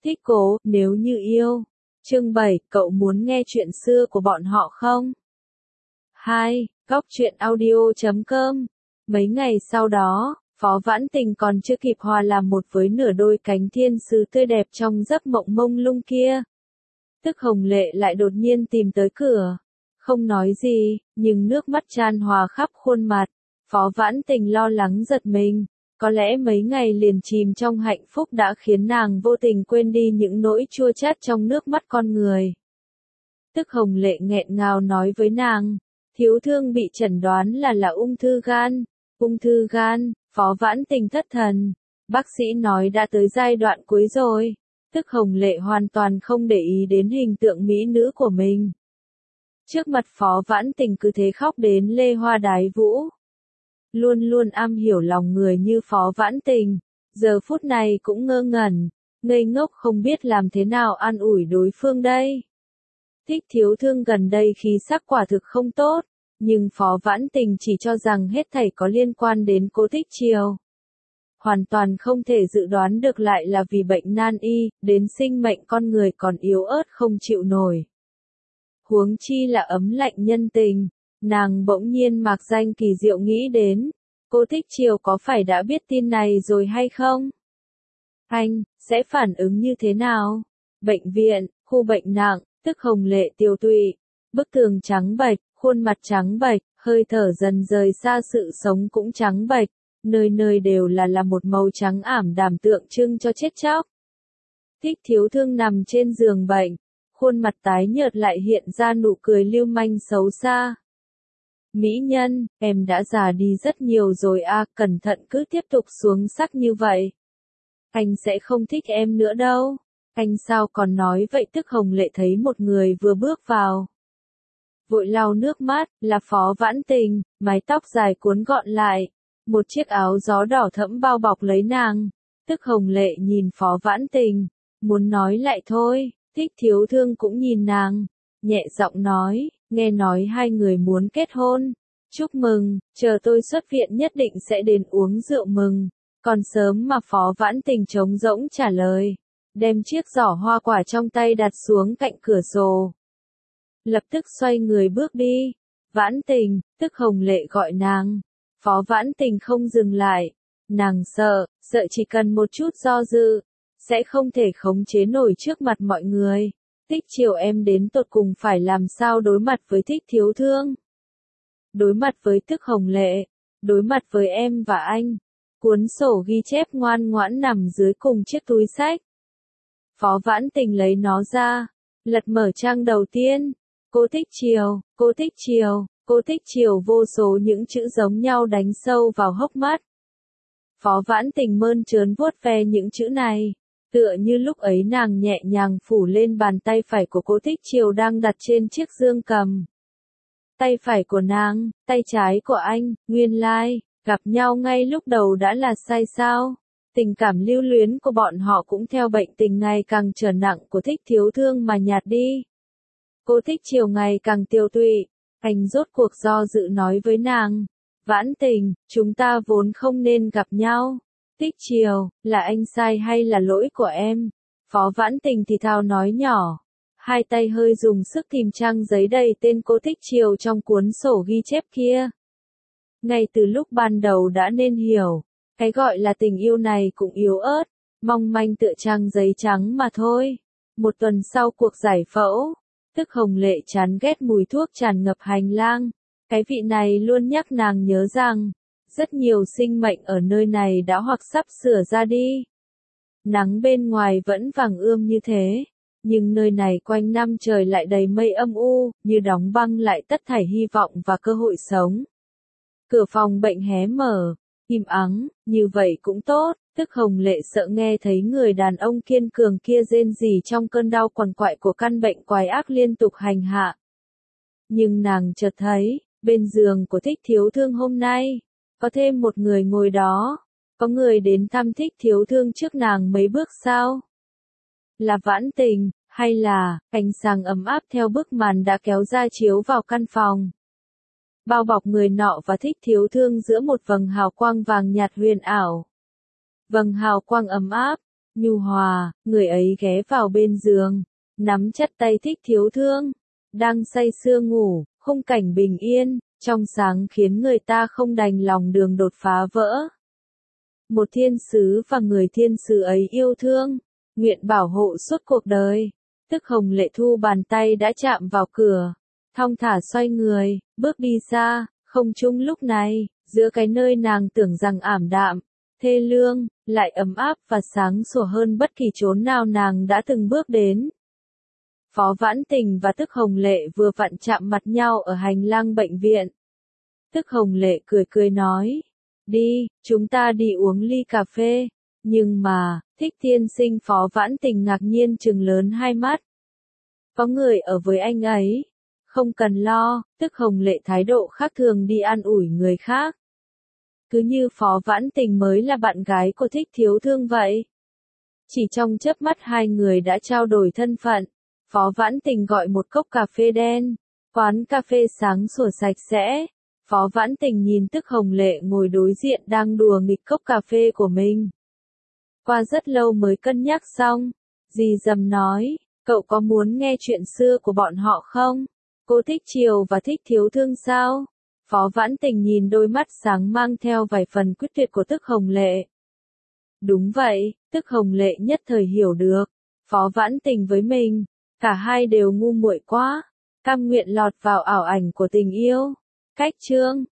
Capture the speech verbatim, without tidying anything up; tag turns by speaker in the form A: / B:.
A: Thích cố, nếu như yêu. Chương bảy, cậu muốn nghe chuyện xưa của bọn họ không? hai. Góc truyện audio chấm com. Mấy ngày sau đó, Phó Vãn Tình còn chưa kịp hòa làm một với nửa đôi cánh thiên sứ tươi đẹp trong giấc mộng mông lung kia. Tức Hồng Lệ lại đột nhiên tìm tới cửa. Không nói gì, nhưng nước mắt chan hòa khắp khuôn mặt. Phó Vãn Tình lo lắng giật mình. Có lẽ mấy ngày liền chìm trong hạnh phúc đã khiến nàng vô tình quên đi những nỗi chua chát trong nước mắt con người. Tức Hồng Lệ nghẹn ngào nói với nàng, thiếu thương bị chẩn đoán là là ung thư gan. Ung thư gan, Phó Vãn Tình thất thần. Bác sĩ nói đã tới giai đoạn cuối rồi. Tức Hồng Lệ hoàn toàn không để ý đến hình tượng mỹ nữ của mình. Trước mặt Phó Vãn Tình cứ thế khóc đến lê hoa đái vũ. Luôn luôn am hiểu lòng người như Phó Vãn Tình, giờ phút này cũng ngơ ngẩn, ngây ngốc không biết làm thế nào an ủi đối phương đây. Thích thiếu thương gần đây khí sắc quả thực không tốt, nhưng Phó Vãn Tình chỉ cho rằng hết thảy có liên quan đến Cố Thích Triều. Hoàn toàn không thể dự đoán được lại là vì bệnh nan y, đến sinh mệnh con người còn yếu ớt không chịu nổi. Huống chi là ấm lạnh nhân tình. Nàng bỗng nhiên mạc danh kỳ diệu nghĩ đến, Cố Thích Triều có phải đã biết tin này rồi hay không? Anh, sẽ phản ứng như thế nào? Bệnh viện, khu bệnh nặng, Tức Hồng Lệ tiêu tụy, bức tường trắng bệch, khuôn mặt trắng bệch, hơi thở dần rời xa sự sống cũng trắng bệch, nơi nơi đều là là một màu trắng ảm đạm tượng trưng cho chết chóc. Thích thiếu thương nằm trên giường bệnh, khuôn mặt tái nhợt lại hiện ra nụ cười lưu manh xấu xa. Mỹ nhân, em đã già đi rất nhiều rồi à, cẩn thận cứ tiếp tục xuống sắc như vậy. Anh sẽ không thích em nữa đâu. Anh sao còn nói vậy? Tức Hồng Lệ thấy một người vừa bước vào. Vội lau nước mắt, là Phó Vãn Tình, mái tóc dài cuốn gọn lại. Một chiếc áo gió đỏ thẫm bao bọc lấy nàng. Tức Hồng Lệ nhìn Phó Vãn Tình, muốn nói lại thôi, Thích thiếu thương cũng nhìn nàng, nhẹ giọng nói. Nghe nói hai người muốn kết hôn. Chúc mừng, chờ tôi xuất viện nhất định sẽ đến uống rượu mừng. Còn sớm mà Phó Vãn Tình trống rỗng trả lời. Đem chiếc giỏ hoa quả trong tay đặt xuống cạnh cửa sổ. Lập tức xoay người bước đi. Vãn Tình, Tức Hồng Lệ gọi nàng. Phó Vãn Tình không dừng lại. Nàng sợ, sợ chỉ cần một chút do dự, sẽ không thể khống chế nổi trước mặt mọi người. Thích Triều em đến tột cùng phải làm sao đối mặt với Thích thiếu thương? Đối mặt với Tức Hồng Lệ, đối mặt với em và anh. Cuốn sổ ghi chép ngoan ngoãn nằm dưới cùng chiếc túi xách. Phó Vãn Tình lấy nó ra, lật mở trang đầu tiên. Cố Thích Triều, Cố Thích Triều, Cố Thích Triều, vô số những chữ giống nhau đánh sâu vào hốc mắt. Phó Vãn Tình mơn trớn vuốt ve những chữ này. Tựa như lúc ấy nàng nhẹ nhàng phủ lên bàn tay phải của Cố Thích Triều đang đặt trên chiếc dương cầm. Tay phải của nàng, tay trái của anh, nguyên lai, gặp nhau ngay lúc đầu đã là sai sao. Tình cảm lưu luyến của bọn họ cũng theo bệnh tình ngày càng trở nặng của Thích thiếu thương mà nhạt đi. Cố Thích Triều ngày càng tiêu tụy, anh rốt cuộc do dự nói với nàng. Vãn Tình, chúng ta vốn không nên gặp nhau. Thích Triều, là anh sai hay là lỗi của em? Phó Vãn Tình thì thào nói nhỏ. Hai tay hơi dùng sức tìm trang giấy đầy tên Cố Thích Triều trong cuốn sổ ghi chép kia. Ngay từ lúc ban đầu đã nên hiểu, cái gọi là tình yêu này cũng yếu ớt, mong manh tựa trang giấy trắng mà thôi. Một tuần sau cuộc giải phẫu, Tức Hồng Lệ chán ghét mùi thuốc tràn ngập hành lang. Cái vị này luôn nhắc nàng nhớ rằng, rất nhiều sinh mệnh ở nơi này đã hoặc sắp sửa ra đi. Nắng bên ngoài vẫn vàng ươm như thế, nhưng nơi này quanh năm trời lại đầy mây âm u, như đóng băng lại tất thảy hy vọng và cơ hội sống. Cửa phòng bệnh hé mở, im ắng, như vậy cũng tốt. Tức Hồng Lệ sợ nghe thấy người đàn ông kiên cường kia rên rỉ trong cơn đau quằn quại của căn bệnh quái ác liên tục hành hạ. Nhưng nàng chợt thấy, bên giường của Thích thiếu thương hôm nay, có thêm một người ngồi đó. Có người đến thăm Thích thiếu thương trước nàng mấy bước sao? Là Vãn Tình, hay là ánh sáng ấm áp theo bức màn đã kéo ra chiếu vào căn phòng? Bao bọc người nọ và Thích thiếu thương giữa một vầng hào quang vàng nhạt huyền ảo. Vầng hào quang ấm áp, nhu hòa, người ấy ghé vào bên giường, nắm chặt tay Thích Thiếu Thương, đang say sưa ngủ, khung cảnh bình yên, trong sáng khiến người ta không đành lòng đường đột phá vỡ. Một thiên sứ và người thiên sứ ấy yêu thương, nguyện bảo hộ suốt cuộc đời. Tức Hồng Lệ thu bàn tay đã chạm vào cửa, thong thả xoay người, bước đi xa, không trung lúc này, giữa cái nơi nàng tưởng rằng ảm đạm, thê lương, lại ấm áp và sáng sủa hơn bất kỳ chốn nào nàng đã từng bước đến. Phó Vãn Tình và Tức Hồng Lệ vừa vặn chạm mặt nhau ở hành lang bệnh viện. Tức Hồng Lệ cười cười nói, đi, chúng ta đi uống ly cà phê, nhưng mà, Thích Thiên Sinh. Phó Vãn Tình ngạc nhiên trừng lớn hai mắt. Có người ở với anh ấy, không cần lo. Tức Hồng Lệ thái độ khác thường đi an ủi người khác. Cứ như Phó Vãn Tình mới là bạn gái của Thích Thiếu Thương vậy. Chỉ trong chớp mắt hai người đã trao đổi thân phận. Phó Vãn Tình gọi một cốc cà phê đen, quán cà phê sáng sủa sạch sẽ. Phó Vãn Tình nhìn Tức Hồng Lệ ngồi đối diện đang đùa nghịch cốc cà phê của mình. Qua rất lâu mới cân nhắc xong, dì dầm nói, cậu có muốn nghe chuyện xưa của bọn họ không? Cô thích Triều và Thích Thiếu Thương sao? Phó Vãn Tình nhìn đôi mắt sáng mang theo vài phần quyết tuyệt của Tức Hồng Lệ. Đúng vậy, Tức Hồng Lệ nhất thời hiểu được. Phó Vãn Tình với mình, cả hai đều ngu muội quá, cam nguyện lọt vào ảo ảnh của tình yêu. Cách chương